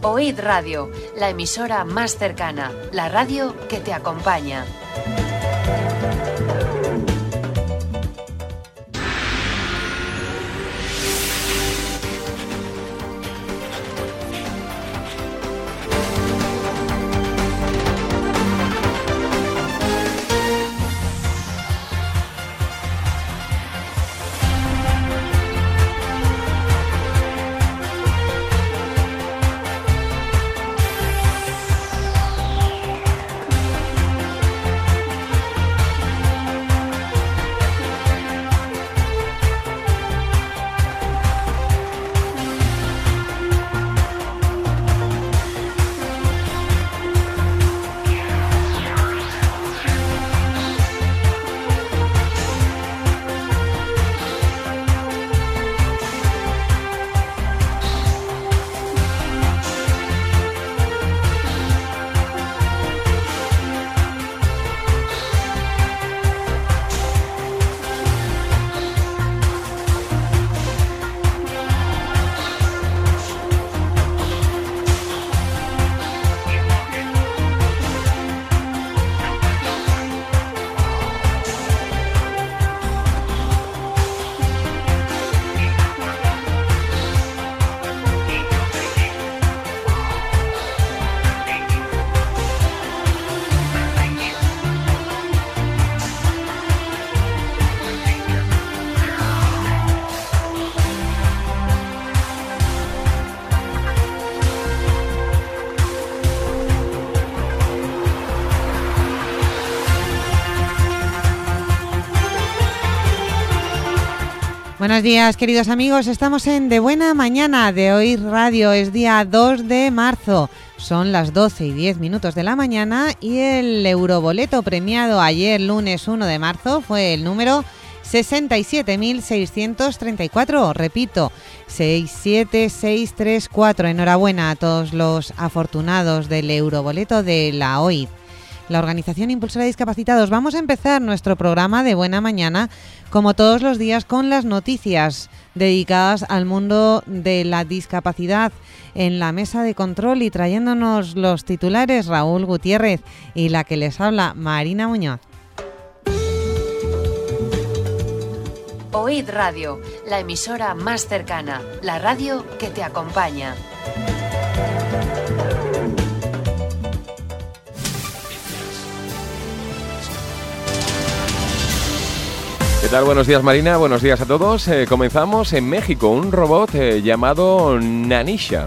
Oíd Radio, la emisora más cercana, la radio que te acompaña. Buenos días, queridos amigos. Estamos en De Buena Mañana de Oíd Radio. Es día 2 de marzo. Son las 12:10 de la mañana y el euroboleto premiado ayer, lunes 1 de marzo, fue el número 67.634. Repito, 67634. Enhorabuena a todos los afortunados del euroboleto de la OID, la Organización Impulsora de Discapacitados. Vamos a empezar nuestro programa de Buena Mañana, como todos los días, con las noticias dedicadas al mundo de la discapacidad. En la mesa de control y trayéndonos los titulares, Raúl Gutiérrez, y la que les habla, Marina Muñoz. Oíd Radio, la emisora más cercana, la radio que te acompaña. ¿Qué tal? Buenos días, Marina. Buenos días a todos. Comenzamos en México. Un robot llamado Nanisha.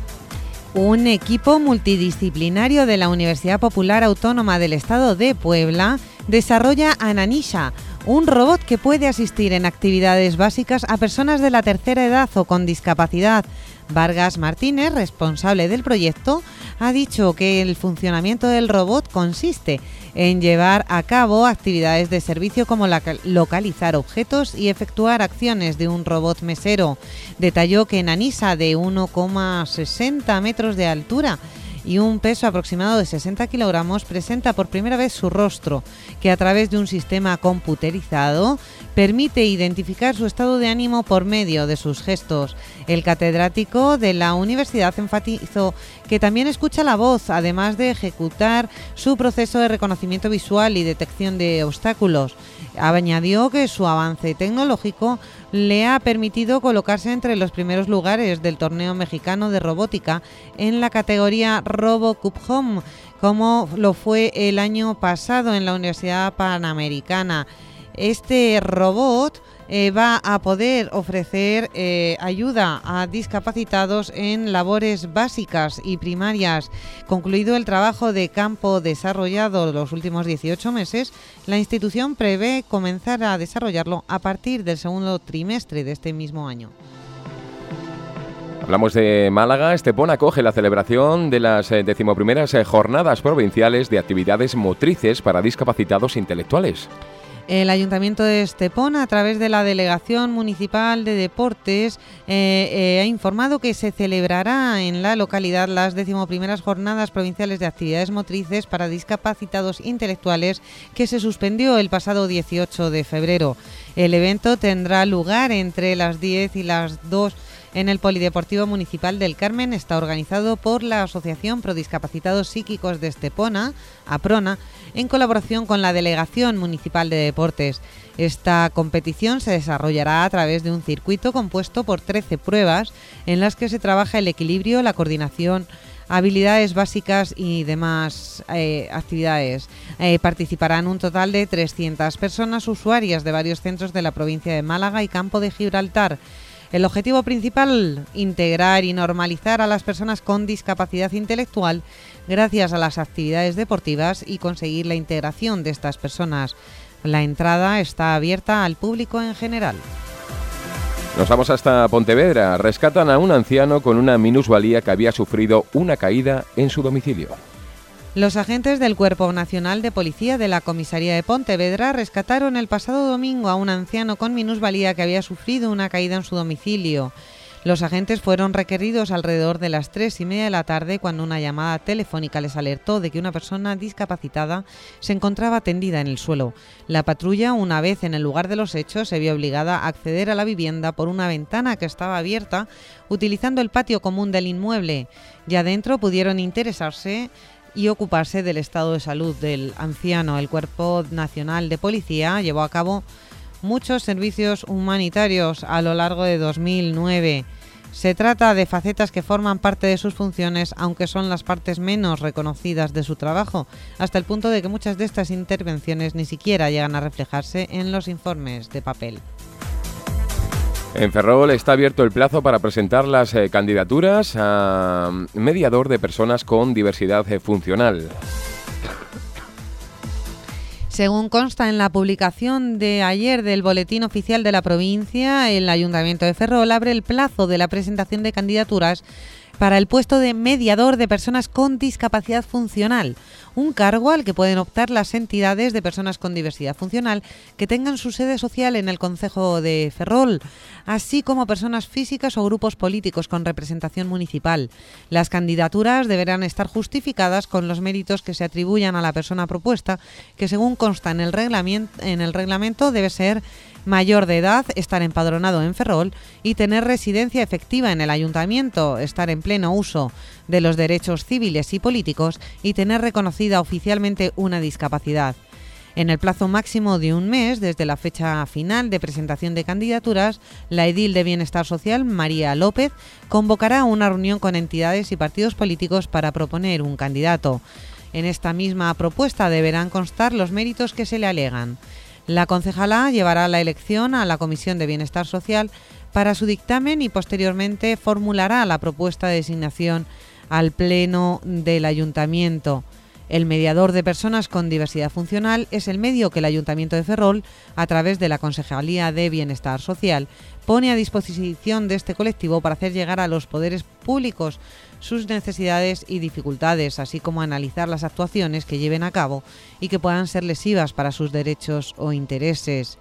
Un equipo multidisciplinario de la Universidad Popular Autónoma del Estado de Puebla desarrolla a Nanisha, un robot que puede asistir en actividades básicas a personas de la tercera edad o con discapacidad. Vargas Martínez, responsable del proyecto, ha dicho que el funcionamiento del robot consiste en llevar a cabo actividades de servicio como localizar objetos y efectuar acciones de un robot mesero. Detalló que Nanisha, de 1,60 metros de altura y un peso aproximado de 60 kilogramos, presenta por primera vez su rostro, que a través de un sistema computerizado permite identificar su estado de ánimo por medio de sus gestos. El catedrático de la universidad enfatizó que también escucha la voz, además de ejecutar su proceso de reconocimiento visual y detección de obstáculos. Añadió que su avance tecnológico le ha permitido colocarse entre los primeros lugares del torneo mexicano de robótica en la categoría RoboCup Home, como lo fue el año pasado en la Universidad Panamericana. Este robot va a poder ofrecer ayuda a discapacitados en labores básicas y primarias. Concluido el trabajo de campo desarrollado los últimos 18 meses, la institución prevé comenzar a desarrollarlo a partir del segundo trimestre de este mismo año. Hablamos de Málaga. Estepón acoge la celebración de las 11ª Jornadas Provinciales de Actividades Motrices para Discapacitados Intelectuales. El Ayuntamiento de Estepón, a través de la Delegación Municipal de Deportes, ha informado que se celebrará en la localidad las 11ª Jornadas Provinciales de Actividades Motrices para Discapacitados Intelectuales, que se suspendió el pasado 18 de febrero. El evento tendrá lugar entre las 10 y las 2 en el Polideportivo Municipal del Carmen. Está organizado por la Asociación Pro Discapacitados Psíquicos de Estepona, APRONA, en colaboración con la Delegación Municipal de Deportes. Esta competición se desarrollará a través de un circuito compuesto por 13 pruebas en las que se trabaja el equilibrio, la coordinación, habilidades básicas y demás actividades. Participarán un total de 300 personas usuarias de varios centros de la provincia de Málaga y Campo de Gibraltar. El objetivo principal, integrar y normalizar a las personas con discapacidad intelectual gracias a las actividades deportivas y conseguir la integración de estas personas. La entrada está abierta al público en general. Nos vamos hasta Pontevedra. Rescatan a un anciano con una minusvalía que había sufrido una caída en su domicilio. Los agentes del Cuerpo Nacional de Policía de la Comisaría de Pontevedra rescataron el pasado domingo a un anciano con minusvalía que había sufrido una caída en su domicilio. Los agentes fueron requeridos alrededor de las 3:30 de la tarde cuando una llamada telefónica les alertó de que una persona discapacitada se encontraba tendida en el suelo. La patrulla, una vez en el lugar de los hechos, se vio obligada a acceder a la vivienda por una ventana que estaba abierta, utilizando el patio común del inmueble. Ya dentro pudieron interesarse y ocuparse del estado de salud del anciano. El Cuerpo Nacional de Policía llevó a cabo muchos servicios humanitarios a lo largo de 2009. Se trata de facetas que forman parte de sus funciones, aunque son las partes menos reconocidas de su trabajo, hasta el punto de que muchas de estas intervenciones ni siquiera llegan a reflejarse en los informes de papel. En Ferrol está abierto el plazo para presentar las candidaturas a mediador de personas con diversidad funcional. Según consta en la publicación de ayer del Boletín Oficial de la provincia, el Ayuntamiento de Ferrol abre el plazo de la presentación de candidaturas para el puesto de mediador de personas con discapacidad funcional, un cargo al que pueden optar las entidades de personas con diversidad funcional que tengan su sede social en el concejo de Ferrol, así como personas físicas o grupos políticos con representación municipal. Las candidaturas deberán estar justificadas con los méritos que se atribuyan a la persona propuesta, que según consta en el reglamento debe ser mayor de edad, estar empadronado en Ferrol y tener residencia efectiva en el ayuntamiento, estar en pleno uso de los derechos civiles y políticos y tener reconocida oficialmente una discapacidad. En el plazo máximo de un mes, desde la fecha final de presentación de candidaturas, la edil de Bienestar Social, María López, convocará una reunión con entidades y partidos políticos para proponer un candidato. En esta misma propuesta deberán constar los méritos que se le alegan. La concejala llevará la elección a la Comisión de Bienestar Social para su dictamen y posteriormente formulará la propuesta de designación al Pleno del Ayuntamiento. El mediador de personas con diversidad funcional es el medio que el Ayuntamiento de Ferrol, a través de la Concejalía de Bienestar Social, pone a disposición de este colectivo para hacer llegar a los poderes públicos sus necesidades y dificultades, así como analizar las actuaciones que lleven a cabo y que puedan ser lesivas para sus derechos o intereses.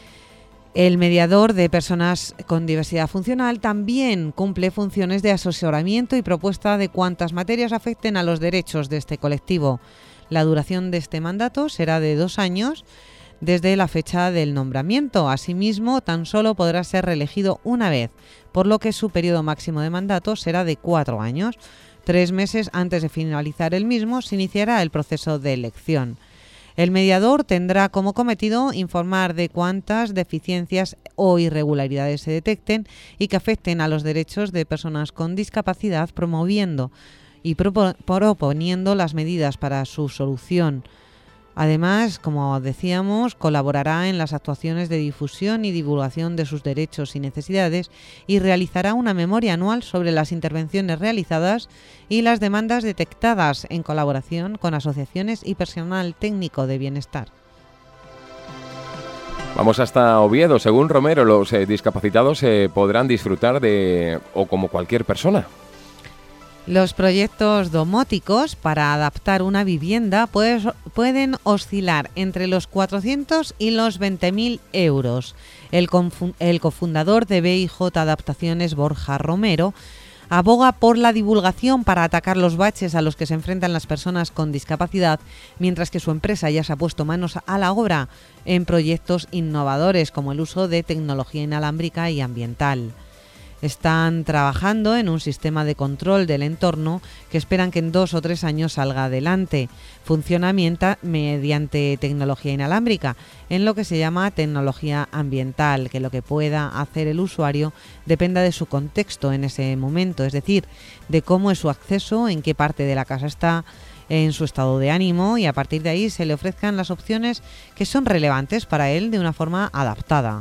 El mediador de personas con diversidad funcional también cumple funciones de asesoramiento y propuesta de cuantas materias afecten a los derechos de este colectivo. La duración de este mandato será de 2 años desde la fecha del nombramiento. Asimismo, tan solo podrá ser reelegido una vez, por lo que su periodo máximo de mandato será de 4 años. 3 meses antes de finalizar el mismo se iniciará el proceso de elección. El mediador tendrá como cometido informar de cuántas deficiencias o irregularidades se detecten y que afecten a los derechos de personas con discapacidad, promoviendo y proponiendo las medidas para su solución. Además, como decíamos, colaborará en las actuaciones de difusión y divulgación de sus derechos y necesidades y realizará una memoria anual sobre las intervenciones realizadas y las demandas detectadas en colaboración con asociaciones y personal técnico de bienestar. Vamos hasta Oviedo. Según Romero, los discapacitados podrán disfrutar de, o como cualquier persona. Los proyectos domóticos para adaptar una vivienda pueden oscilar entre los 400 y los 20.000 euros. El cofundador de BIJ Adaptaciones, Borja Romero, aboga por la divulgación para atacar los baches a los que se enfrentan las personas con discapacidad, mientras que su empresa ya se ha puesto manos a la obra en proyectos innovadores como el uso de tecnología inalámbrica y ambiental. Están trabajando en un sistema de control del entorno que esperan que en 2 o 3 años salga adelante. Funciona mediante tecnología inalámbrica, en lo que se llama tecnología ambiental, que lo que pueda hacer el usuario dependa de su contexto en ese momento, es decir, de cómo es su acceso, en qué parte de la casa está, en su estado de ánimo, y a partir de ahí se le ofrezcan las opciones que son relevantes para él de una forma adaptada.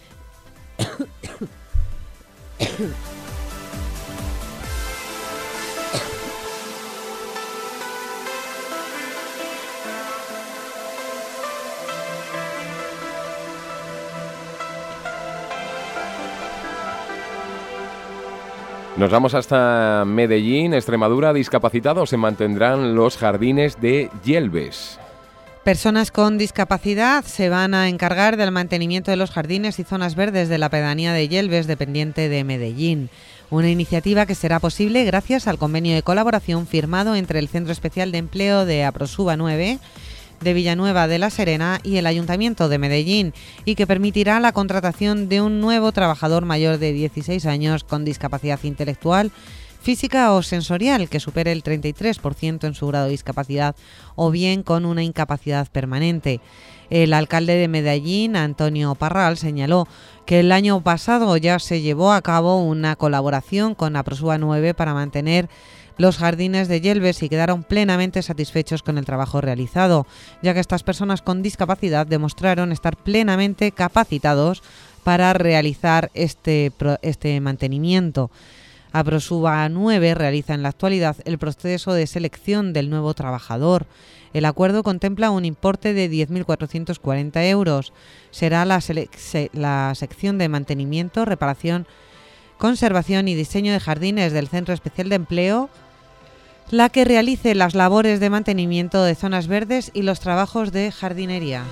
Nos vamos hasta Medellín, Extremadura. Discapacitados se mantendrán los jardines de Yelves. Personas con discapacidad se van a encargar del mantenimiento de los jardines y zonas verdes de la pedanía de Yelves, dependiente de Medellín. Una iniciativa que será posible gracias al convenio de colaboración firmado entre el Centro Especial de Empleo de Aprosuba 9 de Villanueva de la Serena y el Ayuntamiento de Medellín, y que permitirá la contratación de un nuevo trabajador mayor de 16 años con discapacidad intelectual, física o sensorial que supere el 33% en su grado de discapacidad o bien con una incapacidad permanente. El alcalde de Medellín, Antonio Parral, señaló que el año pasado ya se llevó a cabo una colaboración con Aprosuba 9 para mantener los jardines de Yelves y quedaron plenamente satisfechos con el trabajo realizado, ya que estas personas con discapacidad demostraron estar plenamente capacitados para realizar este mantenimiento. Aprosuba 9 realiza en la actualidad el proceso de selección del nuevo trabajador. El acuerdo contempla un importe de 10.440 euros. Será la sección de mantenimiento, reparación, conservación y diseño de jardines del Centro Especial de Empleo la que realice las labores de mantenimiento de zonas verdes y los trabajos de jardinería.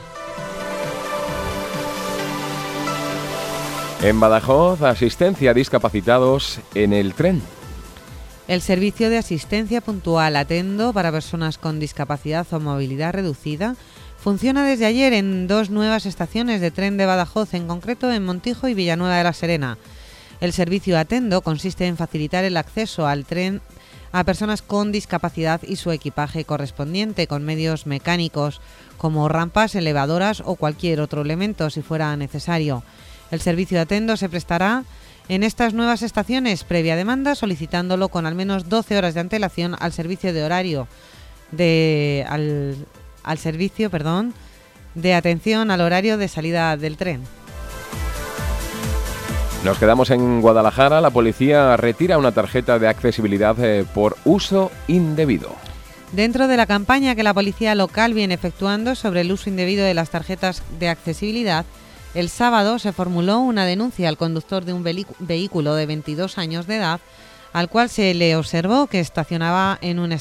En Badajoz, asistencia a discapacitados en el tren. El servicio de asistencia puntual Atendo para personas con discapacidad o movilidad reducida funciona desde ayer en 2 nuevas estaciones de tren de Badajoz, en concreto en Montijo y Villanueva de la Serena. El servicio Atendo consiste en facilitar el acceso al tren a personas con discapacidad y su equipaje correspondiente con medios mecánicos como rampas, elevadoras o cualquier otro elemento si fuera necesario. El servicio Atendo se prestará en estas nuevas estaciones previa demanda, solicitándolo con al menos 12 horas de antelación al servicio de atención al horario de salida del tren. Nos quedamos en Guadalajara. La policía retira una tarjeta de accesibilidad por uso indebido. Dentro de la campaña que la policía local viene efectuando sobre el uso indebido de las tarjetas de accesibilidad, el sábado se formuló una denuncia al conductor de un vehículo de 22 años de edad, al cual se le observó que estacionaba en un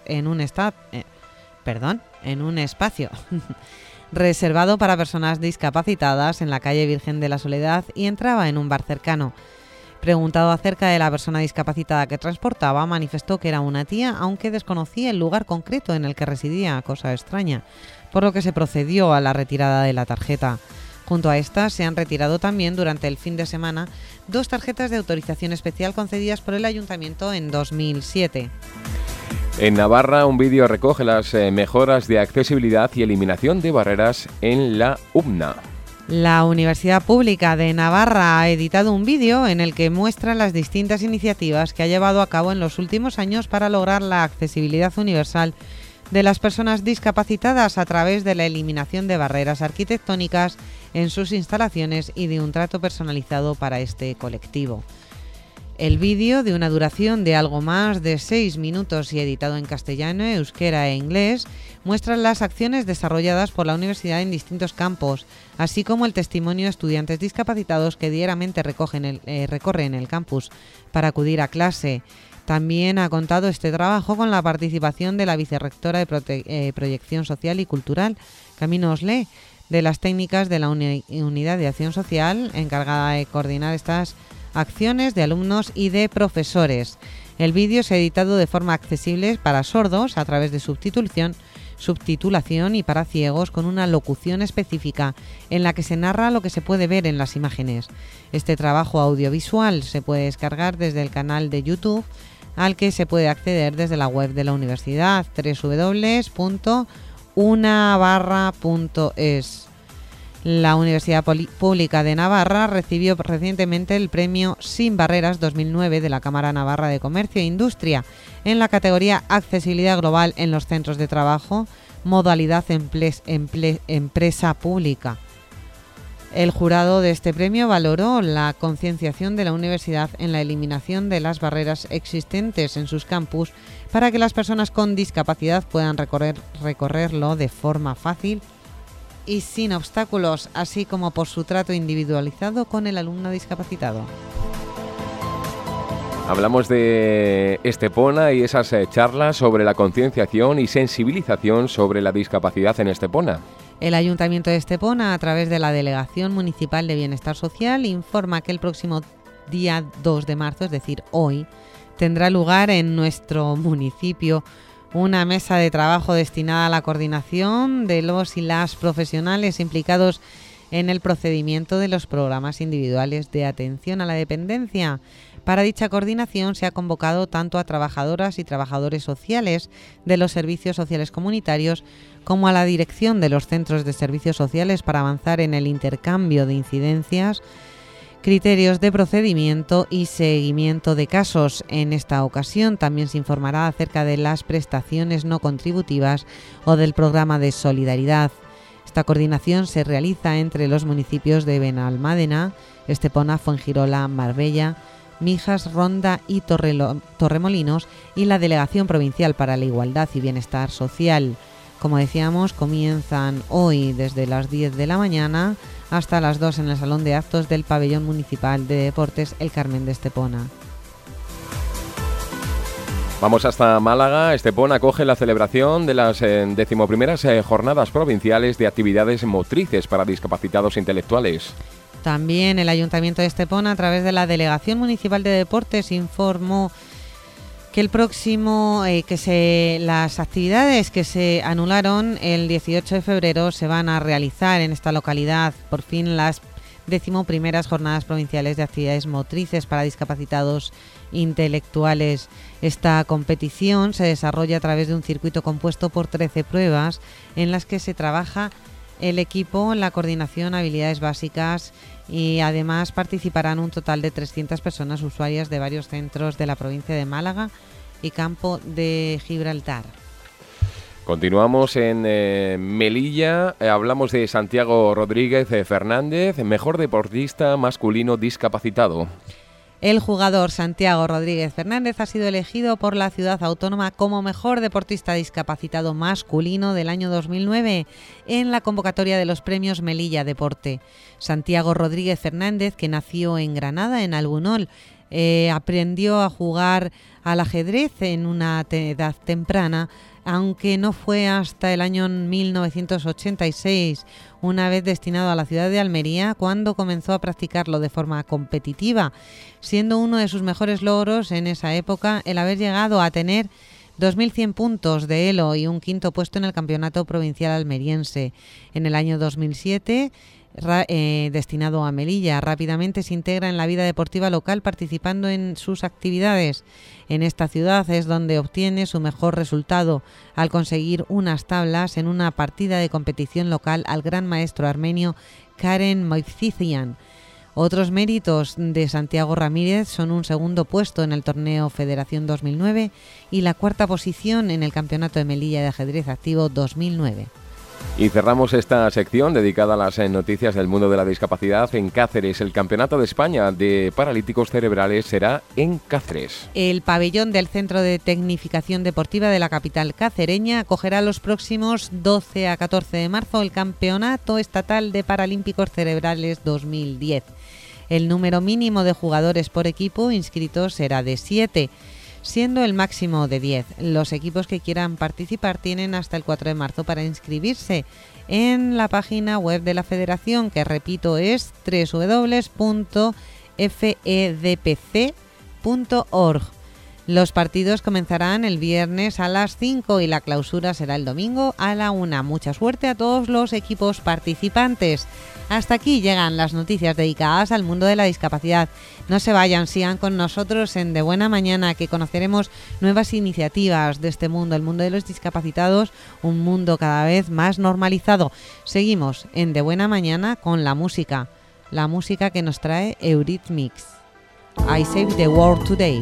espacio reservado para personas discapacitadas en la calle Virgen de la Soledad y entraba en un bar cercano. Preguntado acerca de la persona discapacitada que transportaba, manifestó que era una tía, aunque desconocía el lugar concreto en el que residía, cosa extraña, por lo que se procedió a la retirada de la tarjeta. Junto a esta se han retirado también durante el fin de semana 2 tarjetas de autorización especial concedidas por el Ayuntamiento en 2007. En Navarra, un vídeo recoge las mejoras de accesibilidad y eliminación de barreras en la UMNA. La Universidad Pública de Navarra ha editado un vídeo en el que muestra las distintas iniciativas que ha llevado a cabo en los últimos años para lograr la accesibilidad universal de las personas discapacitadas a través de la eliminación de barreras arquitectónicas en sus instalaciones y de un trato personalizado para este colectivo. El vídeo, de una duración de algo más de 6 minutos y editado en castellano, euskera e inglés, muestra las acciones desarrolladas por la universidad en distintos campos, así como el testimonio de estudiantes discapacitados que diariamente recorren el campus para acudir a clase. También ha contado este trabajo con la participación de la vicerrectora de Proyección Social y Cultural, Camino Oslé, de las técnicas de la Unidad de Acción Social, encargada de coordinar estas acciones, de alumnos y de profesores. El vídeo se ha editado de forma accesible para sordos a través de subtitulación, subtitulación y para ciegos con una locución específica en la que se narra lo que se puede ver en las imágenes. Este trabajo audiovisual se puede descargar desde el canal de YouTube, al que se puede acceder desde la web de la universidad, www.unavarra.es. La Universidad Pública de Navarra recibió recientemente el premio Sin Barreras 2009 de la Cámara Navarra de Comercio e Industria en la categoría Accesibilidad Global en los Centros de Trabajo, modalidad Empresa Pública. El jurado de este premio valoró la concienciación de la universidad en la eliminación de las barreras existentes en sus campus para que las personas con discapacidad puedan recorrerlo de forma fácil y sin obstáculos, así como por su trato individualizado con el alumno discapacitado. Hablamos de Estepona y esas charlas sobre la concienciación y sensibilización sobre la discapacidad en Estepona. El Ayuntamiento de Estepona, a través de la Delegación Municipal de Bienestar Social, informa que el próximo día 2 de marzo, es decir, hoy, tendrá lugar en nuestro municipio una mesa de trabajo destinada a la coordinación de los y las profesionales implicados en el procedimiento de los programas individuales de atención a la dependencia. Para dicha coordinación se ha convocado tanto a trabajadoras y trabajadores sociales de los servicios sociales comunitarios como a la dirección de los centros de servicios sociales para avanzar en el intercambio de incidencias, criterios de procedimiento y seguimiento de casos. En esta ocasión también se informará acerca de las prestaciones no contributivas o del programa de solidaridad. Esta coordinación se realiza entre los municipios de Benalmádena, Estepona, Fuengirola, Marbella, Mijas, Ronda y Torremolinos y la Delegación Provincial para la Igualdad y Bienestar Social. Como decíamos, comienzan hoy desde las 10 de la mañana hasta las 2 en el Salón de Actos del Pabellón Municipal de Deportes El Carmen de Estepona. Vamos hasta Málaga. Estepona acoge la celebración de las 11ª Jornadas Provinciales de Actividades Motrices para Discapacitados Intelectuales. También el Ayuntamiento de Estepona, a través de la Delegación Municipal de Deportes, informó que las actividades que se anularon el 18 de febrero se van a realizar en esta localidad. Por fin las 11ª Jornadas Provinciales de Actividades Motrices para Discapacitados Intelectuales. Esta competición se desarrolla a través de un circuito compuesto por 13 pruebas en las que se trabaja el equipo, la coordinación, habilidades básicas, y además participarán un total de 300 personas usuarias de varios centros de la provincia de Málaga y Campo de Gibraltar. Continuamos en Melilla. Hablamos de Santiago Rodríguez Fernández, mejor deportista masculino discapacitado. El jugador Santiago Rodríguez Fernández ha sido elegido por la ciudad autónoma como mejor deportista discapacitado masculino del año 2009 en la convocatoria de los premios Melilla Deporte. Santiago Rodríguez Fernández, que nació en Granada, en Albunol, aprendió a jugar al ajedrez en una edad temprana, aunque no fue hasta el año 1986, una vez destinado a la ciudad de Almería, cuando comenzó a practicarlo de forma competitiva, siendo uno de sus mejores logros en esa época el haber llegado a tener 2.100 puntos de elo y un quinto puesto en el Campeonato Provincial Almeriense. En el año 2007, destinado a Melilla, rápidamente se integra en la vida deportiva local participando en sus actividades. En esta ciudad es donde obtiene su mejor resultado al conseguir unas tablas en una partida de competición local al gran maestro armenio Karen Moivzizian. Otros méritos de Santiago Ramírez son un segundo puesto en el torneo Federación 2009 y la cuarta posición en el Campeonato de Melilla de Ajedrez Activo 2009. Y cerramos esta sección dedicada a las noticias del mundo de la discapacidad en Cáceres. El Campeonato de España de Paralíticos Cerebrales será en Cáceres. El pabellón del Centro de Tecnificación Deportiva de la capital cacereña acogerá los próximos 12 a 14 de marzo el Campeonato Estatal de Paralímpicos Cerebrales 2010. El número mínimo de jugadores por equipo inscritos será de 7, siendo el máximo de 10. Los equipos que quieran participar tienen hasta el 4 de marzo para inscribirse en la página web de la federación, que repito es www.fedpc.org. Los partidos comenzarán el viernes a las 5 y la clausura será el domingo a la 1. Mucha suerte a todos los equipos participantes. Hasta aquí llegan las noticias dedicadas al mundo de la discapacidad. No se vayan, sigan con nosotros en De Buena Mañana, que conoceremos nuevas iniciativas de este mundo, el mundo de los discapacitados, un mundo cada vez más normalizado. Seguimos en De Buena Mañana con la música que nos trae Eurythmics. I Save the World Today.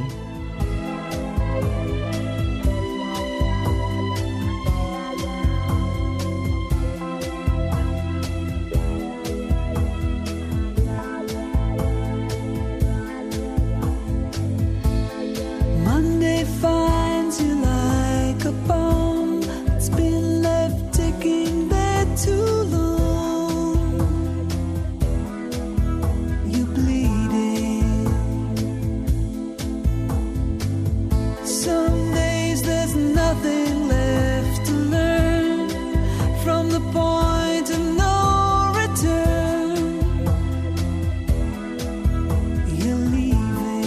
Finds you like a bomb that's been left ticking there too long. You're bleeding. Some days there's nothing left to learn from the point of no return. You're leaving.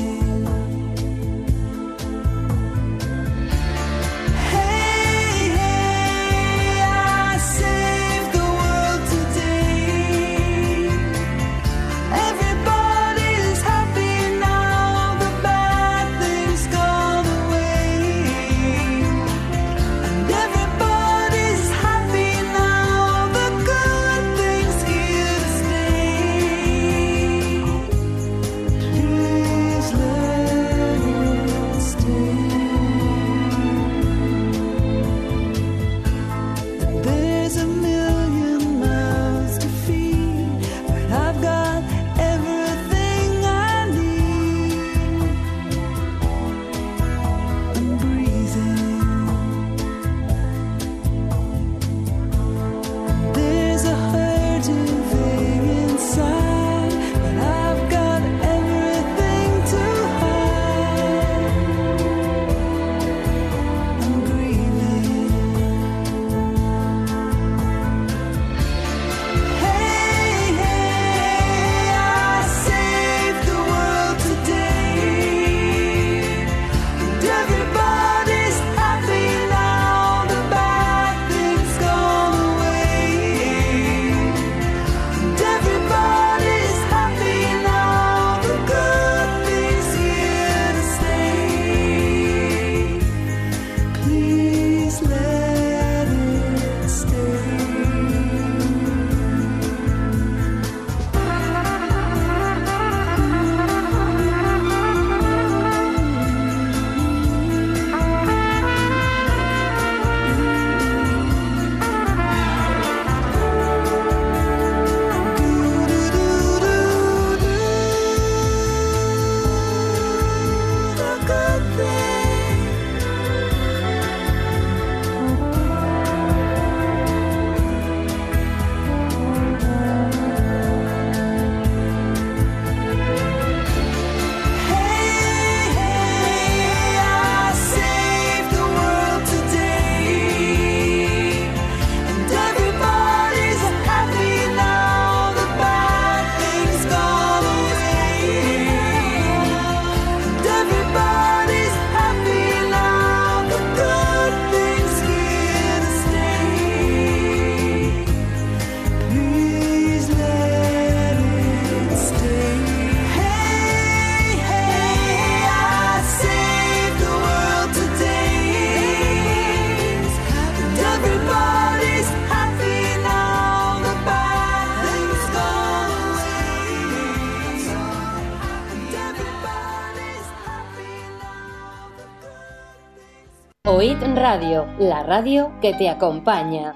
Oíd Radio, la radio que te acompaña.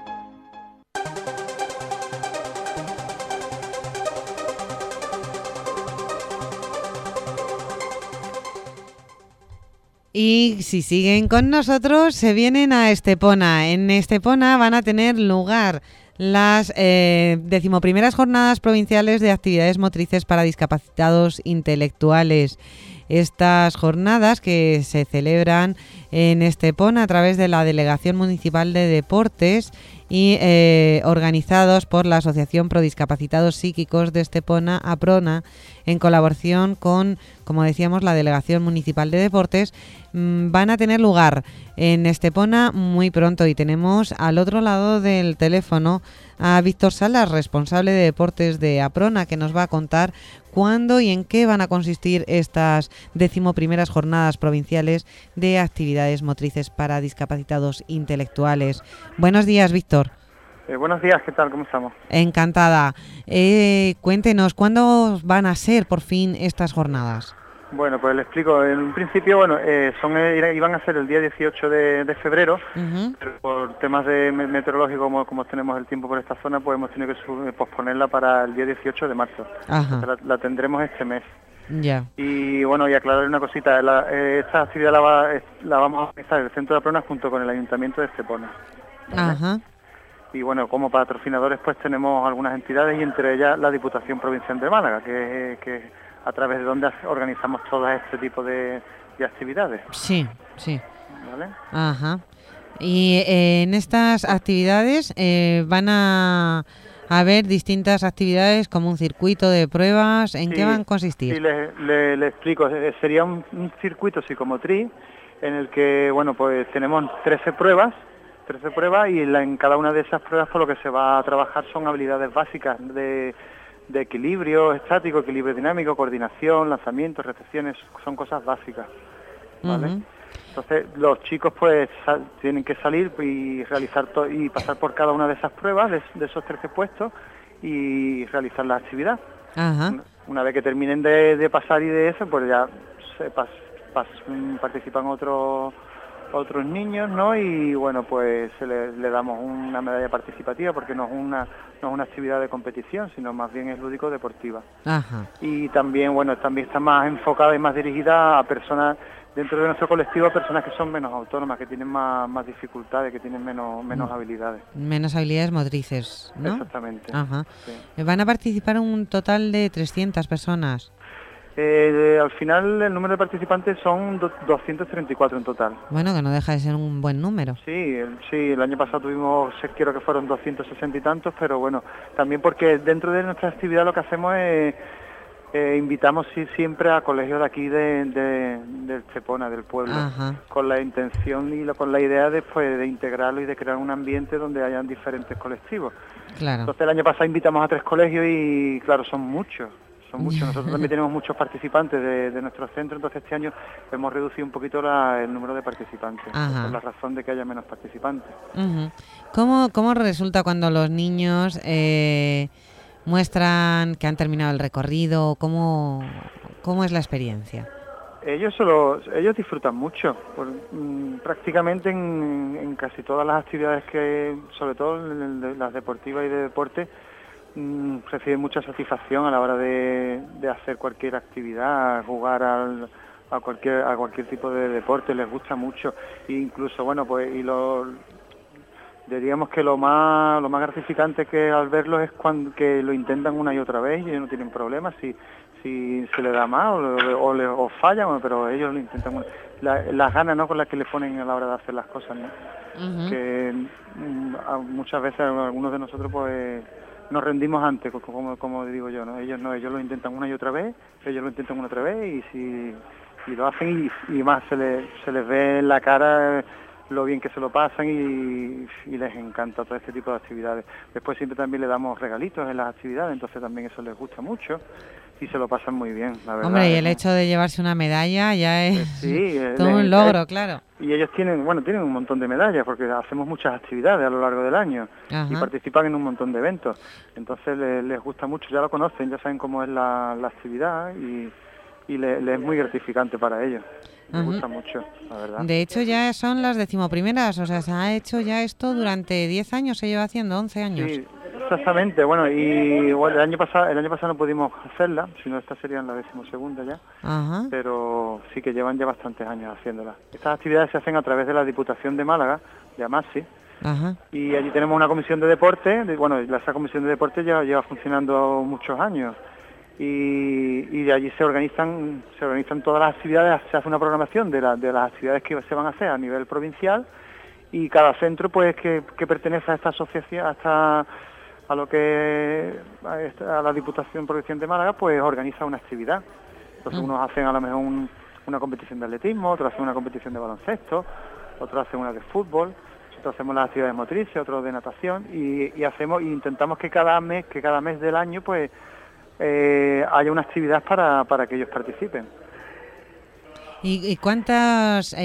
Y si siguen con nosotros, se vienen a Estepona. En Estepona van a tener lugar las 11ª Jornadas Provinciales de Actividades Motrices para Discapacitados Intelectuales. estas jornadas que se celebran en Estepona a través de la Delegación Municipal de Deportes y organizados por la Asociación Pro Discapacitados Psíquicos de Estepona, APRONA, en colaboración con, como decíamos, la Delegación Municipal de Deportes. Van a tener lugar en Estepona muy pronto y tenemos al otro lado del teléfono a Víctor Salas, responsable de deportes de APRONA, que nos va a contar cuándo y en qué van a consistir estas 11ª jornadas provinciales de actividades motrices para discapacitados intelectuales. Buenos días, Víctor. Buenos días, ¿qué tal? ¿Cómo estamos? Encantada. Cuéntenos, ¿cuándo van a ser por fin estas jornadas? Bueno, pues le explico. En un principio, bueno, iban a ser el día 18 de febrero, pero por temas de meteorológicos, como tenemos el tiempo por esta zona, pues hemos tenido que posponerla para el día 18 de marzo. La tendremos este mes. Ya. Y bueno, y aclarar una cosita, esta actividad la vamos a organizar en el Centro de APRONA junto con el Ayuntamiento de Estepona. ¿Vale? Ajá. Y bueno, como patrocinadores pues tenemos algunas entidades y entre ellas la Diputación Provincial de Málaga, que a través de donde organizamos todo este tipo de actividades. Sí, sí. ¿Vale? Ajá. Y en estas actividades van a haber distintas actividades como un circuito de pruebas. ¿En qué van a consistir? Sí, le explico. Sería un circuito psicomotriz en el que, bueno, pues tenemos 13 pruebas y en cada una de esas pruebas por lo que se va a trabajar son habilidades básicas de equilibrio estático, equilibrio dinámico, coordinación, lanzamientos, recepciones, son cosas básicas, ¿vale? Entonces los chicos pues tienen que salir y realizar y pasar por cada una de esas pruebas, de esos 13 puestos, y realizar la actividad. Ajá. Una vez que terminen de pasar y de eso, pues ya participan otros niños, ¿no? Y bueno, pues le damos una medalla participativa porque no es una actividad de competición, sino más bien es lúdico-deportiva. Ajá. Y también, bueno, también está más enfocada y más dirigida a personas dentro de nuestro colectivo, a personas que son menos autónomas, que tienen más dificultades, que tienen menos habilidades. Menos habilidades motrices, ¿no? Exactamente. Ajá. Sí. Van a participar un total de 300 personas. Al final el número de participantes son 234 en total. Bueno, que no deja de ser un buen número. Sí, el año pasado tuvimos, creo que fueron 260 y tantos, pero bueno, también porque dentro de nuestra actividad lo que hacemos es invitamos siempre a colegios de aquí de Estepona, del pueblo, Ajá. con la intención y con la idea de integrarlo y de crear un ambiente donde hayan diferentes colectivos. Claro. Entonces el año pasado invitamos a 3 colegios y claro, son muchos. Nosotros también tenemos muchos participantes de nuestro centro, entonces este año hemos reducido un poquito el número de participantes, por la razón de que haya menos participantes. ¿Cómo resulta cuando los niños muestran que han terminado el recorrido? ¿Cómo es la experiencia? Ellos disfrutan mucho, prácticamente en casi todas las actividades sobre todo las deportivas y de deporte, reciben mucha satisfacción a la hora de hacer cualquier actividad, jugar a cualquier tipo de deporte, les gusta mucho. E incluso, bueno, pues diríamos que lo más gratificante que al verlos es que lo intentan una y otra vez y ellos no tienen problemas si se les da mal o fallan, pero ellos lo intentan. Las ganas, ¿no?, con las que le ponen a la hora de hacer las cosas, ¿no? Que muchas veces algunos de nosotros pues nos rendimos antes, como digo yo, ¿no? Ellos lo intentan una y otra vez, y lo hacen y más se les ve en la cara lo bien que se lo pasan y les encanta todo este tipo de actividades. Después siempre también le damos regalitos en las actividades, entonces también eso les gusta mucho y se lo pasan muy bien, la verdad. Hombre, y el hecho de llevarse una medalla ya es todo un logro, claro. Y ellos tienen un montón de medallas porque hacemos muchas actividades a lo largo del año. Ajá. Y participan en un montón de eventos. Entonces les gusta mucho, ya lo conocen, ya saben cómo es la actividad y les es muy gratificante para ellos. Me gusta mucho, la verdad. De hecho, ya son las 11º, o sea, se ha hecho ya esto durante 10 años, se lleva haciendo 11 años. Sí, exactamente. Bueno, y el año pasado no pudimos hacerla, sino esta sería la 12ª ya. Ajá. Pero sí que llevan ya bastantes años haciéndola. Estas actividades se hacen a través de la Diputación de Málaga, de AMASI. Ajá. Y allí tenemos una comisión de deporte, esa comisión de deporte lleva funcionando muchos años. y de allí se organizan todas las actividades, se hace una programación de las actividades que se van a hacer a nivel provincial, y cada centro pues que pertenece a esta asociación, a la Diputación Provincial de Málaga, pues organiza una actividad. Entonces unos hacen a lo mejor una competición de atletismo, otros hacen una competición de baloncesto, otros hacen una de fútbol, nosotros hacemos las actividades motrices, otros de natación, y intentamos que cada mes del año pues haya una actividad para que ellos participen. ¿Y cuántas,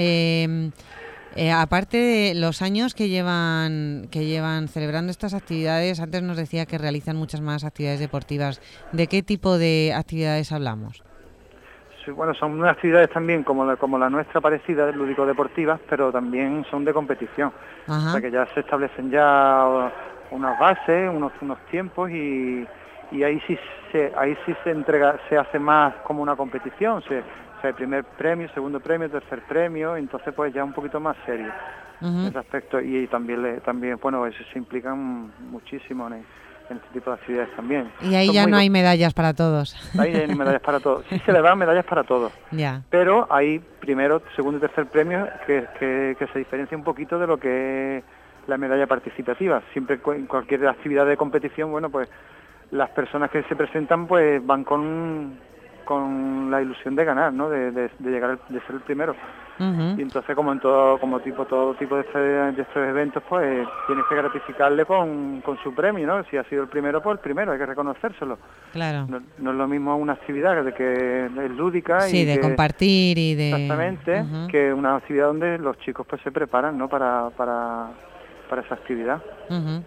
aparte de los años que llevan celebrando estas actividades, antes nos decía que realizan muchas más actividades deportivas, ¿de qué tipo de actividades hablamos? Sí, bueno, son unas actividades también como la nuestra, parecidas, lúdico-deportivas, pero también son de competición. Ajá. O sea que ya se establecen ya unas bases, unos tiempos, y ahí sí se entrega, se hace más como una competición, o sea, primer premio, segundo premio, tercer premio, entonces pues ya un poquito más serio en ese aspecto, y también bueno, eso se implican muchísimo en este tipo de actividades también. Y ahí ya no hay medallas para todos. Ahí hay medallas para todos. Sí se le dan medallas para todos. Ya. Pero hay primero, segundo y tercer premio que se diferencia un poquito de lo que es la medalla participativa. Siempre en cualquier actividad de competición, bueno, pues las personas que se presentan pues van con la ilusión de ganar, ¿no? De llegar, de ser el primero. Y entonces, como en todo tipo de estos eventos, pues tienes que gratificarle con su premio, ¿no? Si ha sido el primero, pues el primero, hay que reconocérselo. Claro. No es lo mismo una actividad que es lúdica, sí, de compartir y de... Exactamente, que una actividad donde los chicos pues se preparan, ¿no? Para esa actividad. ¿Vale?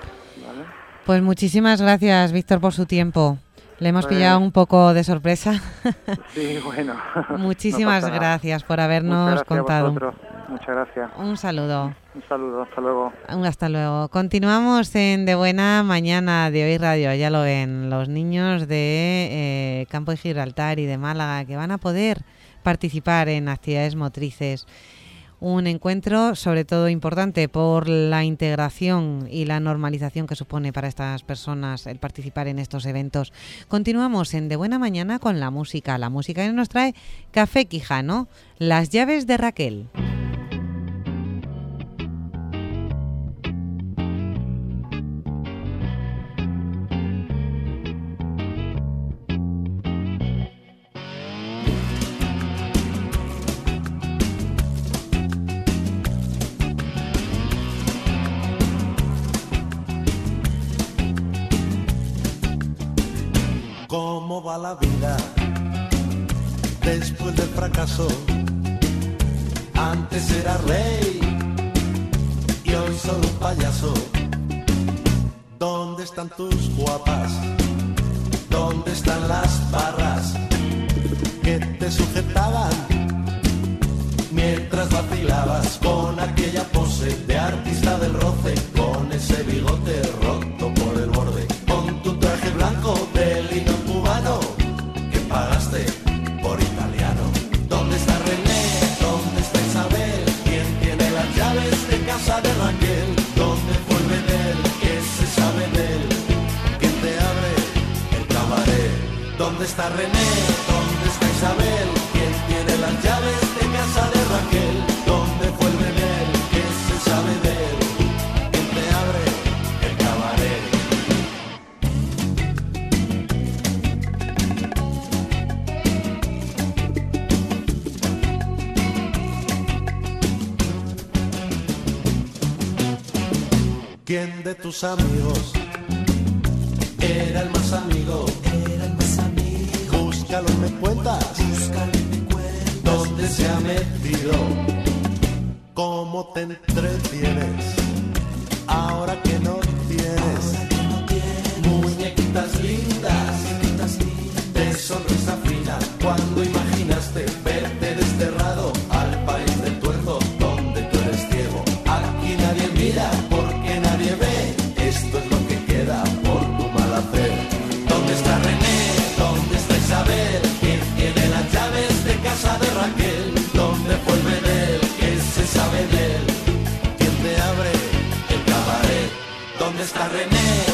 Pues muchísimas gracias, Víctor, por su tiempo. Le hemos pillado un poco de sorpresa. Sí, bueno. Muchísimas gracias por habernos contado. Muchas gracias. Un saludo. Un saludo, hasta luego. Hasta luego. Continuamos en De Buena Mañana de Hoy Radio. Ya lo ven, los niños de Campo de Gibraltar y de Málaga que van a poder participar en actividades motrices. Un encuentro sobre todo importante por la integración y la normalización que supone para estas personas el participar en estos eventos. Continuamos en De Buena Mañana con la música que nos trae Café Quijano, Las llaves de Raquel. ¿Cómo va la vida después del fracaso? Antes era rey y hoy solo un payaso. ¿Dónde están tus guapas? ¿Dónde están las barras que te sujetaban mientras vacilabas con aquella pose de artista del roce, con ese bigote roto por el borde, con tu traje blanco de lino cubano que pagaste por italiano? ¿Dónde está René? ¿Dónde está Isabel? ¿Quién tiene las llaves de casa de Raquel? ¿Dónde fue el Bedel? ¿Qué se sabe de él? ¿Quién te abre el cabaret? ¿Dónde está René? ¿Dónde está Isabel? ¿Quién tiene las llaves de casa de Raquel? ¿Dónde fue el Bedel? ¿Qué se sabe de él? ¿Quién te abre el cabaret? ¿Quién de tus amigos era el más amigo? Búscalo y me cuentas. ¿Dónde se ha metido? ¿Cómo te entretienes ahora que no tienes muñequitas lindas de sonrisa fina? Cuando imaginaste verte desterrado al país del tuerto donde tú eres ciego. Aquí nadie mira porque nadie ve. Esto es lo que queda por tu mal hacer. ¿Dónde está René? ¿Dónde está Isabel? ¿Quién tiene las llaves de casa de Raquel? ¿Dónde fue el Bedel? ¿Qué se sabe de él? ¿Quién te abre el cabaret? ¿Dónde está René?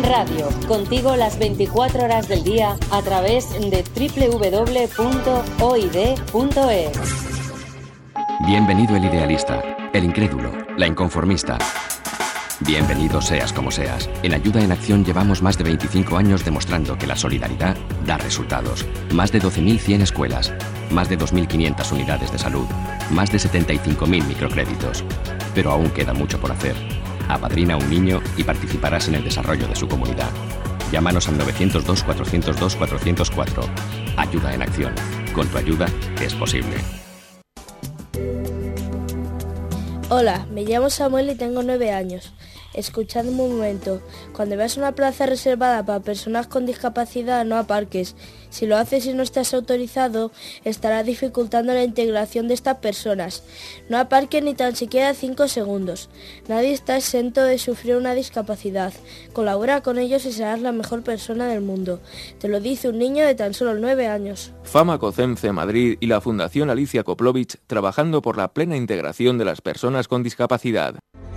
Radio, contigo las 24 horas del día a través de www.oid.es. Bienvenido el idealista, el incrédulo, la inconformista. Bienvenido seas como seas. En Ayuda en Acción llevamos más de 25 años demostrando que la solidaridad da resultados. Más de 12.100 escuelas, más de 2.500 unidades de salud, más de 75.000 microcréditos. Pero aún queda mucho por hacer. Apadrina a un niño y participarás en el desarrollo de su comunidad. Llámanos al 902-402-404. Ayuda en Acción. Con tu ayuda es posible. Hola, me llamo Samuel y tengo 9 años. Escuchadme un momento. Cuando veas una plaza reservada para personas con discapacidad, no aparques. Si lo haces y no estás autorizado, estará dificultando la integración de estas personas. No aparques ni tan siquiera 5 segundos. Nadie está exento de sufrir una discapacidad. Colabora con ellos y serás la mejor persona del mundo. Te lo dice un niño de tan solo 9 años. Famacocemce Madrid y la Fundación Alicia Koplovich trabajando por la plena integración de las personas con discapacidad.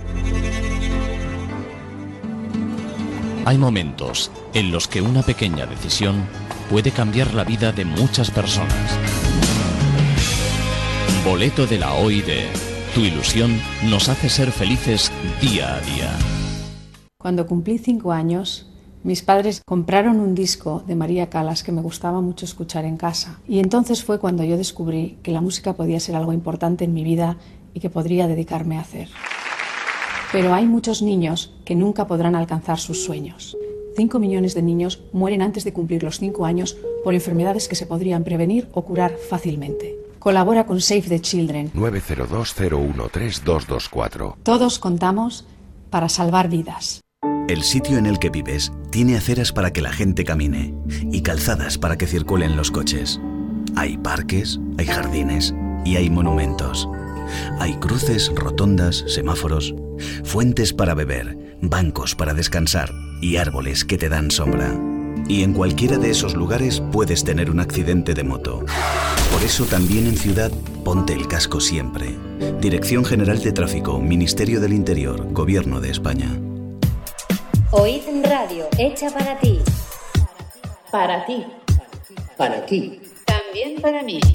Hay momentos en los que una pequeña decisión puede cambiar la vida de muchas personas. Boleto de la OID. Tu ilusión nos hace ser felices día a día. Cuando cumplí 5 años, mis padres compraron un disco de María Callas que me gustaba mucho escuchar en casa. Y entonces fue cuando yo descubrí que la música podía ser algo importante en mi vida y que podría dedicarme a hacer. Pero hay muchos niños que nunca podrán alcanzar sus sueños. 5 millones de niños mueren antes de cumplir los 5 años por enfermedades que se podrían prevenir o curar fácilmente. Colabora con Save the Children. 902-013-224. Todos contamos para salvar vidas. El sitio en el que vives tiene aceras para que la gente camine y calzadas para que circulen los coches. Hay parques, hay jardines y hay monumentos. Hay cruces, rotondas, semáforos, fuentes para beber, bancos para descansar y árboles que te dan sombra. Y en cualquiera de esos lugares puedes tener un accidente de moto. Por eso también en ciudad, ponte el casco siempre. Dirección General de Tráfico, Ministerio del Interior, Gobierno de España. OID Radio, hecha para ti. Para ti. Para ti. También para mí.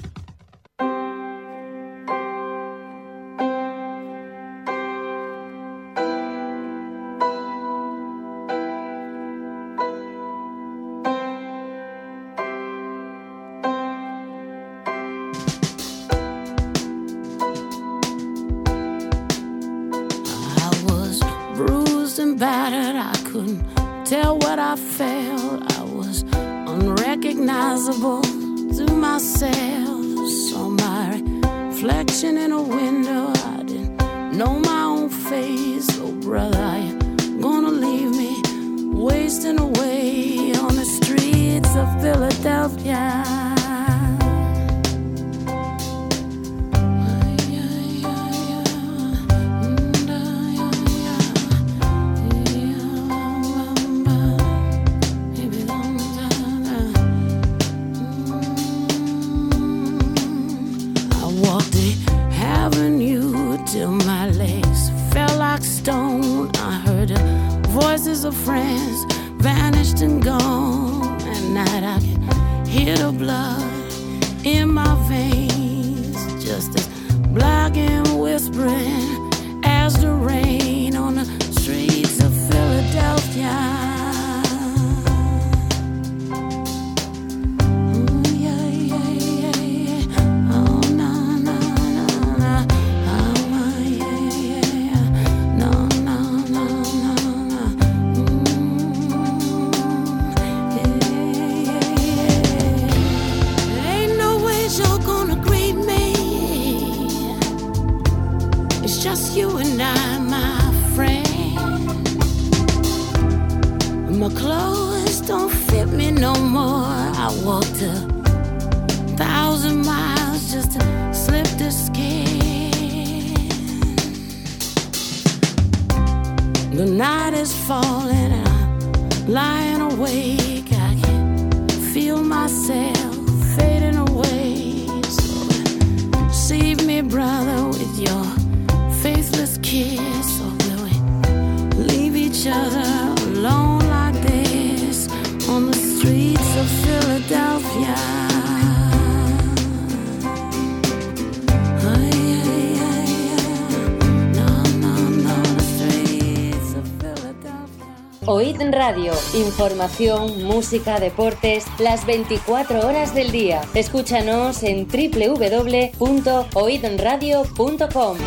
Battered, I couldn't tell what I felt. I was unrecognizable to myself. Saw my reflection in a window. I didn't know my own face. Oh, brother, are you gonna leave me wasting away on the streets of Philadelphia? Of friends vanished and gone. At night I can hear the blood in my veins, just as black and whispering as the rain on the streets of Philadelphia. You and I, my friend. My clothes don't fit me no more. I walked 1,000 miles just to slip the skin. The night is falling and I'm lying awake. I can feel myself fading away. So receive me, brother, with your faithless kiss, or will we leave each other alone like Oíd Radio, información, música, deportes, las 24 horas del día. Escúchanos en www.oidnradio.com.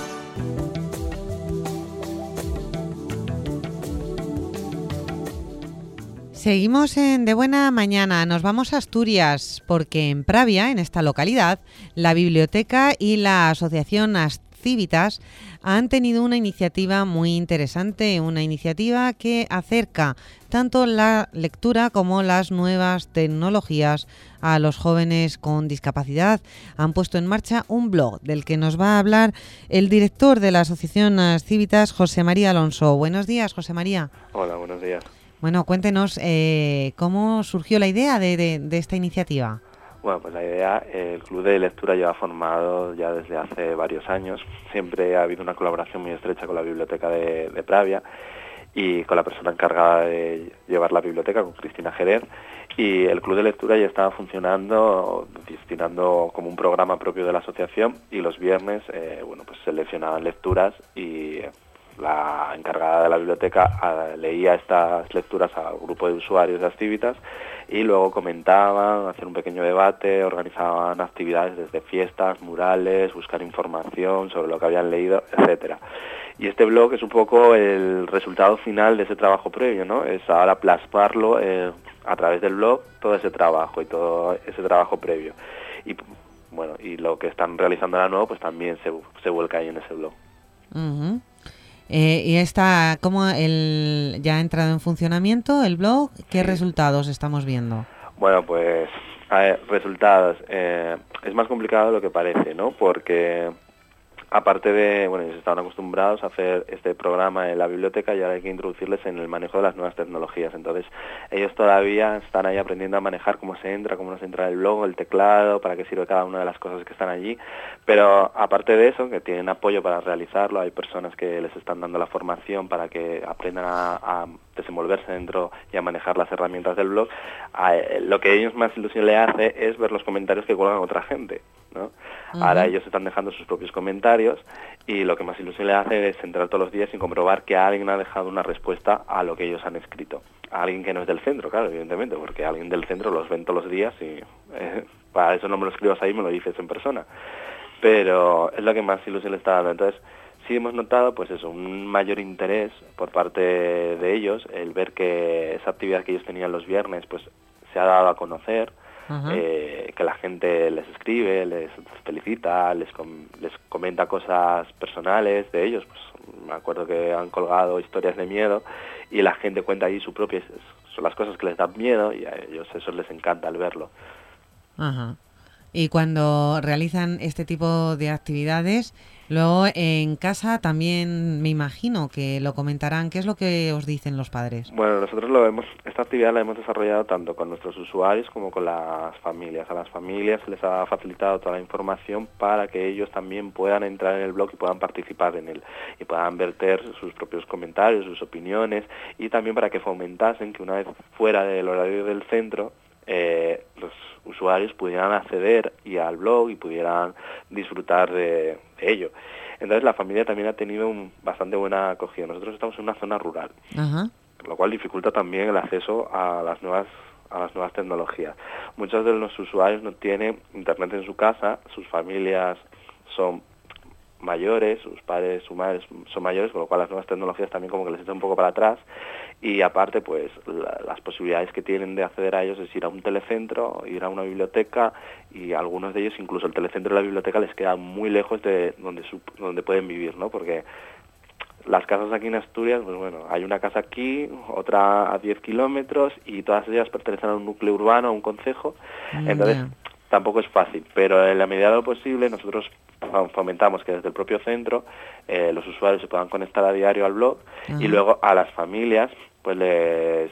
Seguimos en De Buena Mañana, nos vamos a Asturias, porque en Pravia, en esta localidad, la biblioteca y la asociación Ascívitas han tenido una iniciativa muy interesante, una iniciativa que acerca tanto la lectura como las nuevas tecnologías a los jóvenes con discapacidad. Han puesto en marcha un blog del que nos va a hablar el director de la asociación Ascívitas, José María Alonso. Buenos días, José María. Hola, buenos días. Bueno, cuéntenos cómo surgió la idea de esta iniciativa. Bueno, pues la idea, el Club de Lectura lleva formado ya desde hace varios años. Siempre ha habido una colaboración muy estrecha con la biblioteca de Pravia y con la persona encargada de llevar la biblioteca, con Cristina Jerez. Y el Club de Lectura ya estaba funcionando, destinando como un programa propio de la asociación, y los viernes, pues seleccionaban lecturas y la encargada de la biblioteca leía estas lecturas al grupo de usuarios de Ascívitas y luego comentaban, hacían un pequeño debate, organizaban actividades desde fiestas, murales, buscar información sobre lo que habían leído, etcétera. Y este blog es un poco el resultado final de ese trabajo previo, ¿no? Es ahora plasmarlo a través del blog, todo ese trabajo y todo ese trabajo previo. Y bueno, y lo que están realizando ahora nuevo, pues también se vuelca ahí en ese blog. Uh-huh. Y está, ¿cómo ya ha entrado en funcionamiento el blog? ¿Qué resultados estamos viendo? Bueno, pues a ver, resultados. Es más complicado de lo que parece, ¿no? Porque aparte de, bueno, ellos estaban acostumbrados a hacer este programa en la biblioteca y ahora hay que introducirles en el manejo de las nuevas tecnologías. Entonces, ellos todavía están ahí aprendiendo a manejar cómo se entra, cómo no se entra el blog, el teclado, para qué sirve cada una de las cosas que están allí. Pero aparte de eso, que tienen apoyo para realizarlo, hay personas que les están dando la formación para que aprendan a desenvolverse dentro y a manejar las herramientas del blog. Lo que a ellos más ilusión le hace es ver los comentarios que cuelgan otra gente, ¿no? Uh-huh. Ahora ellos están dejando sus propios comentarios y lo que más ilusión le hace es entrar todos los días y comprobar que alguien ha dejado una respuesta a lo que ellos han escrito. A alguien que no es del centro, claro, evidentemente, porque alguien del centro los ven todos los días y para eso no me lo escribas ahí, me lo dices en persona. Pero es lo que más ilusión le está dando. Entonces, sí hemos notado, pues eso, un mayor interés por parte de ellos, el ver que esa actividad que ellos tenían los viernes, pues se ha dado a conocer. Uh-huh. Que la gente les escribe, les felicita, les comenta cosas personales de ellos. Pues me acuerdo que han colgado historias de miedo y la gente cuenta ahí son las cosas que les dan miedo y a ellos eso les encanta al verlo. Uh-huh. Y cuando realizan este tipo de actividades, luego en casa también me imagino que lo comentarán. ¿Qué es lo que os dicen los padres? Bueno, nosotros esta actividad la hemos desarrollado tanto con nuestros usuarios como con las familias. A las familias se les ha facilitado toda la información para que ellos también puedan entrar en el blog y puedan participar en él y puedan verter sus propios comentarios, sus opiniones, y también para que fomentasen que una vez fuera del horario del centro los usuarios pudieran acceder y al blog y pudieran disfrutar de ello. Entonces la familia también ha tenido bastante buena acogida. Nosotros estamos en una zona rural, uh-huh, lo cual dificulta también el acceso a las nuevas tecnologías. Muchos de los usuarios no tienen internet en su casa, sus familias son mayores, sus padres, sus madres son mayores, con lo cual las nuevas tecnologías también como que les echan un poco para atrás, y aparte pues las posibilidades que tienen de acceder a ellos es ir a un telecentro, ir a una biblioteca, y a algunos de ellos incluso el telecentro y la biblioteca les queda muy lejos de donde pueden vivir, ¿no? Porque las casas aquí en Asturias, pues bueno, hay una casa aquí, otra a 10 kilómetros, y todas ellas pertenecen a un núcleo urbano, a un concejo, entonces tampoco es fácil, pero en la medida de lo posible nosotros fomentamos que desde el propio centro los usuarios se puedan conectar a diario al blog, uh-huh, y luego a las familias pues les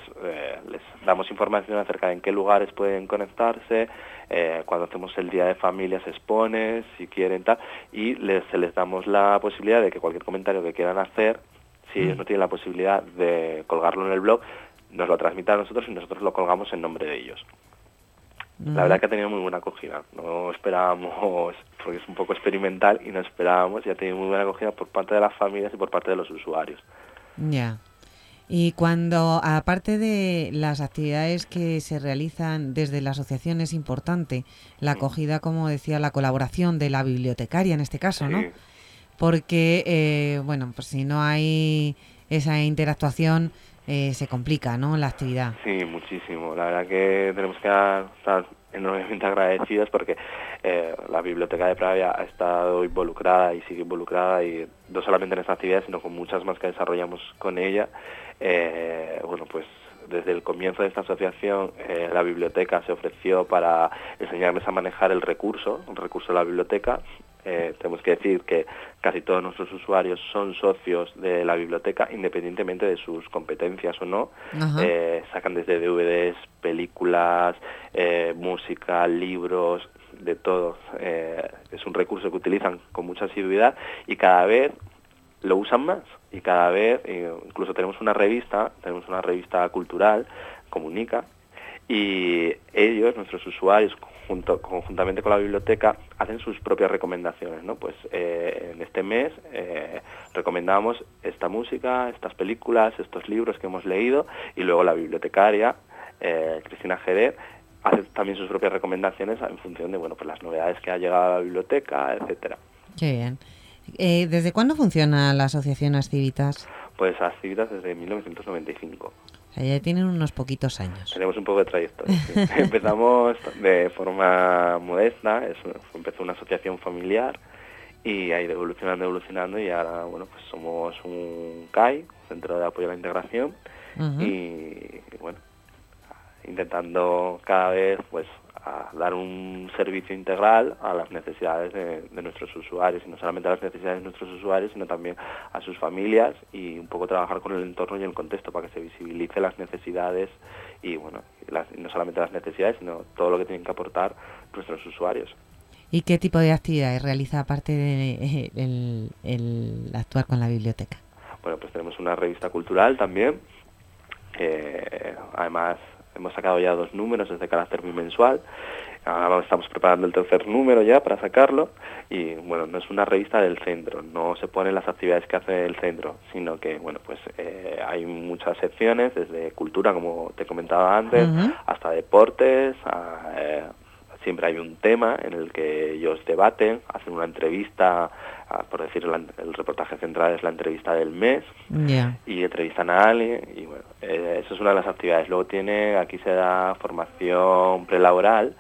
damos información acerca de en qué lugares pueden conectarse, cuando hacemos el día de familia se expone, si quieren tal, y se les damos la posibilidad de que cualquier comentario que quieran hacer, si ellos no tienen la posibilidad de colgarlo en el blog, nos lo transmitan a nosotros y nosotros lo colgamos en nombre de ellos. La verdad que ha tenido muy buena acogida. No esperábamos, porque es un poco experimental, y no esperábamos, y ha tenido muy buena acogida por parte de las familias y por parte de los usuarios. Ya. Y cuando, aparte de las actividades que se realizan desde la asociación, es importante la acogida, como decía, la colaboración de la bibliotecaria en este caso, ¿no? Porque, bueno, pues si no hay esa interactuación, se complica, ¿no?, la actividad. Sí, muchísimo. La verdad que tenemos que estar enormemente agradecidos porque la Biblioteca de Pravia ha estado involucrada y sigue involucrada, y no solamente en esta actividad, sino con muchas más que desarrollamos con ella. Bueno, pues desde el comienzo de esta asociación, la biblioteca se ofreció para enseñarles a manejar el recurso de la biblioteca. Tenemos que decir que casi todos nuestros usuarios son socios de la biblioteca, independientemente de sus competencias o no. Sacan desde DVDs, películas, música, libros, de todo. Es un recurso que utilizan con mucha asiduidad y cada vez lo usan más. Y cada vez, incluso tenemos una revista cultural, Comunica, y ellos, nuestros usuarios, conjuntamente con la biblioteca, hacen sus propias recomendaciones, ¿no? Pues en este mes recomendamos esta música, estas películas, estos libros que hemos leído, y luego la bibliotecaria, Cristina Jerez, hace también sus propias recomendaciones en función de, bueno, pues las novedades que ha llegado a la biblioteca, etcétera. Qué bien. ¿Desde cuándo funciona la asociación Ascivitas? Pues Ascivitas desde 1995. O sea, ya tienen unos poquitos años. Tenemos un poco de trayectoria. Sí. Empezamos de forma modesta, empezó una asociación familiar y ha ido evolucionando, y ahora, bueno, pues somos un CAI, Centro de Apoyo a la Integración, y bueno, intentando cada vez pues a dar un servicio integral a las necesidades de nuestros usuarios, y no solamente a las necesidades de nuestros usuarios, sino también a sus familias, y un poco trabajar con el entorno y el contexto para que se visibilice las necesidades, y bueno, no solamente las necesidades, sino todo lo que tienen que aportar nuestros usuarios. ¿Y qué tipo de actividades realiza aparte de el actuar con la biblioteca? Bueno, pues tenemos una revista cultural también, además hemos sacado ya 2 números, es de carácter bimensual. Ahora estamos preparando el 3er número ya para sacarlo, y bueno, no es una revista del centro, no se ponen las actividades que hace el centro, sino que bueno, pues hay muchas secciones, desde cultura, como te comentaba antes, hasta deportes. Siempre hay un tema en el que ellos debaten, hacen una entrevista, por decir, el reportaje central es la entrevista del mes, y entrevistan a alguien, y bueno, eso es una de las actividades. Luego aquí se da formación prelaboral,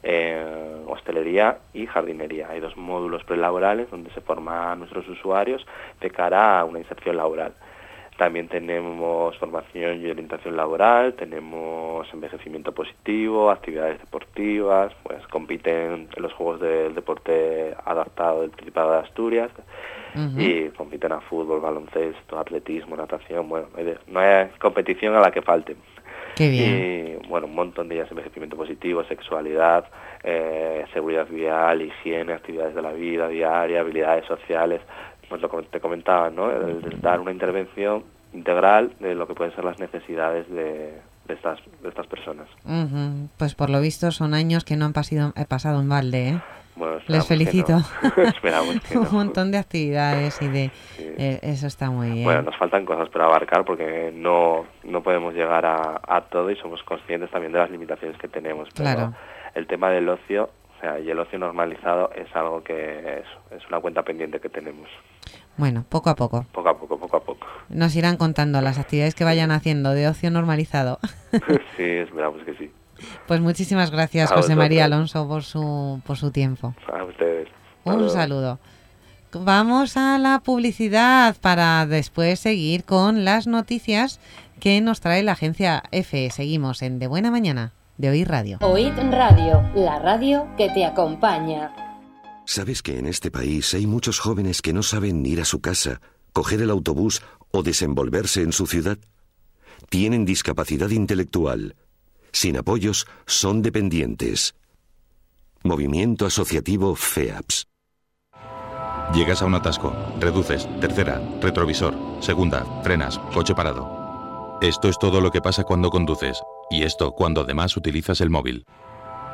hostelería y jardinería. Hay 2 módulos prelaborales donde se forman a nuestros usuarios de cara a una inserción laboral. También tenemos formación y orientación laboral, tenemos envejecimiento positivo, actividades deportivas, pues compiten en los Juegos del Deporte Adaptado del Principado de Asturias, y compiten a fútbol, baloncesto, atletismo, natación. Bueno, no hay competición a la que falte. Qué bien. Y bueno, un montón de ellas: envejecimiento positivo, sexualidad, seguridad vial, higiene, actividades de la vida diaria, habilidades sociales. Pues lo que te comentaba, ¿no? El dar una intervención integral de lo que pueden ser las necesidades de estas personas. Pues por lo visto son años que no han pasado en balde, ¿eh? Bueno, les felicito. No. Esperamos que no. Un montón de actividades y eso está muy bien. Bueno, nos faltan cosas por abarcar porque no podemos llegar a todo, y somos conscientes también de las limitaciones que tenemos. Pero claro. El tema del ocio, o sea, y el ocio normalizado, es algo que es una cuenta pendiente que tenemos. Bueno, poco a poco. Poco a poco. Nos irán contando las actividades que vayan haciendo de ocio normalizado. Sí, esperamos que sí. Pues muchísimas gracias, José María Alonso, por su tiempo. A ustedes. Un saludo. Vamos a la publicidad para después seguir con las noticias que nos trae la agencia EFE. Seguimos en De Buena Mañana, de Oír Radio. Oíd Radio, la radio que te acompaña. ¿Sabes que en este país hay muchos jóvenes que no saben ir a su casa, coger el autobús o desenvolverse en su ciudad? Tienen discapacidad intelectual. Sin apoyos, son dependientes. Movimiento Asociativo FEAPS. Llegas a un atasco, reduces, tercera, retrovisor, segunda, frenas, coche parado. Esto es todo lo que pasa cuando conduces, y esto cuando además utilizas el móvil.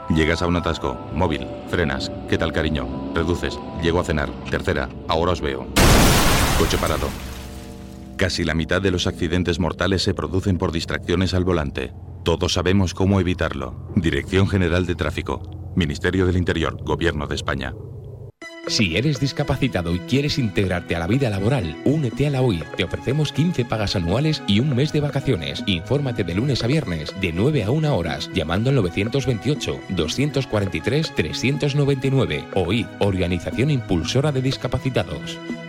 Llegas a un atasco. Móvil. Frenas. ¿Qué tal, cariño? Reduces. Llego a cenar. Tercera. Ahora os veo. Coche parado. Casi la mitad de los accidentes mortales se producen por distracciones al volante. Todos sabemos cómo evitarlo. Dirección General de Tráfico. Ministerio del Interior. Gobierno de España. Si eres discapacitado y quieres integrarte a la vida laboral, únete a la OIR. Te ofrecemos 15 pagas anuales y un mes de vacaciones. Infórmate de lunes a viernes, de 9 a 1 horas, llamando al 928-243-399. OIR, Organización Impulsora de Discapacitados.